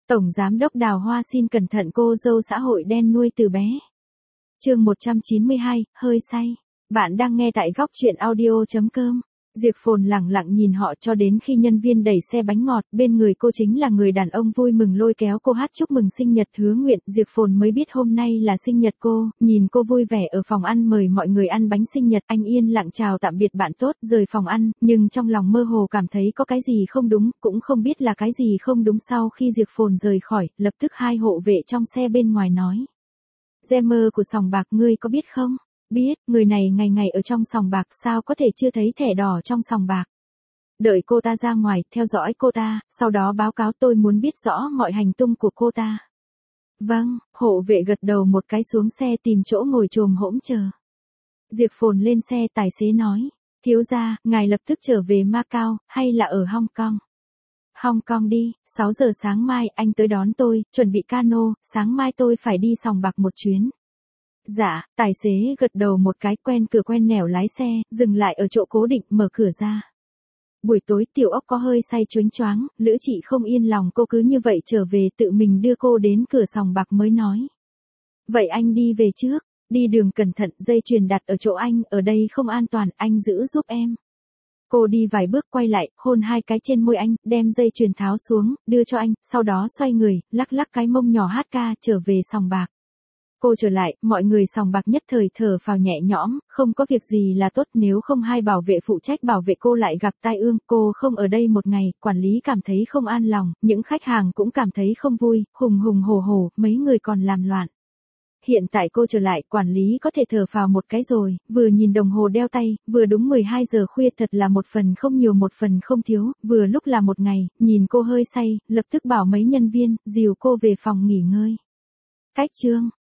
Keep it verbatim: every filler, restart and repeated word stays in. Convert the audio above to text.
Tổng Giám đốc Đào Hoa xin cẩn thận cô dâu xã hội đen nuôi từ bé. Chương một trăm chín mươi hai, hơi say. Bạn đang nghe tại góc truyện audio chấm com. Diệp Phồn lẳng lặng nhìn họ cho đến khi nhân viên đẩy xe bánh ngọt, bên người cô chính là người đàn ông vui mừng lôi kéo cô hát chúc mừng sinh nhật Hứa Nguyện. Diệp Phồn mới biết hôm nay là sinh nhật cô, nhìn cô vui vẻ ở phòng ăn mời mọi người ăn bánh sinh nhật, anh yên lặng chào tạm biệt bạn tốt, rời phòng ăn, nhưng trong lòng mơ hồ cảm thấy có cái gì không đúng, cũng không biết là cái gì không đúng. Sau khi Diệp Phồn rời khỏi, lập tức hai hộ vệ trong xe bên ngoài nói: Gemmer của sòng bạc ngươi có biết không? Biết, người này ngày ngày ở trong sòng bạc, sao có thể chưa thấy thẻ đỏ trong sòng bạc. Đợi cô ta ra ngoài, theo dõi cô ta, sau đó báo cáo, tôi muốn biết rõ mọi hành tung của cô ta. Vâng, hộ vệ gật đầu một cái, xuống xe tìm chỗ ngồi chồm hỗn chờ. Diệp Phồn lên xe, tài xế nói: thiếu gia, ngài lập tức trở về Macau, hay là ở Hong Kong? Hong Kong đi, sáu giờ sáng mai anh tới đón tôi, chuẩn bị cano, sáng mai tôi phải đi sòng bạc một chuyến. Dạ, tài xế gật đầu một cái, quen cửa quen nẻo lái xe, dừng lại ở chỗ cố định, mở cửa ra. Buổi tối Tiểu Ốc có hơi say choáng choáng, Lữ Chị không yên lòng cô cứ như vậy trở về, tự mình đưa cô đến cửa sòng bạc mới nói: vậy anh đi về trước, đi đường cẩn thận, dây chuyền đặt ở chỗ anh, ở đây không an toàn, anh giữ giúp em. Cô đi vài bước quay lại, hôn hai cái trên môi anh, đem dây chuyền tháo xuống, đưa cho anh, sau đó xoay người, lắc lắc cái mông nhỏ hát ca, trở về sòng bạc. Cô trở lại, mọi người sòng bạc nhất thời thở phào nhẹ nhõm, không có việc gì là tốt, nếu không hai bảo vệ phụ trách bảo vệ cô lại gặp tai ương. Cô không ở đây một ngày, quản lý cảm thấy không an lòng, những khách hàng cũng cảm thấy không vui, hùng hùng hổ hổ, mấy người còn làm loạn. Hiện tại cô trở lại, quản lý có thể thở phào một cái rồi, vừa nhìn đồng hồ đeo tay, vừa đúng mười hai giờ khuya, thật là một phần không nhiều một phần không thiếu, vừa lúc là một ngày. Nhìn cô hơi say, lập tức bảo mấy nhân viên, dìu cô về phòng nghỉ ngơi. Cách chương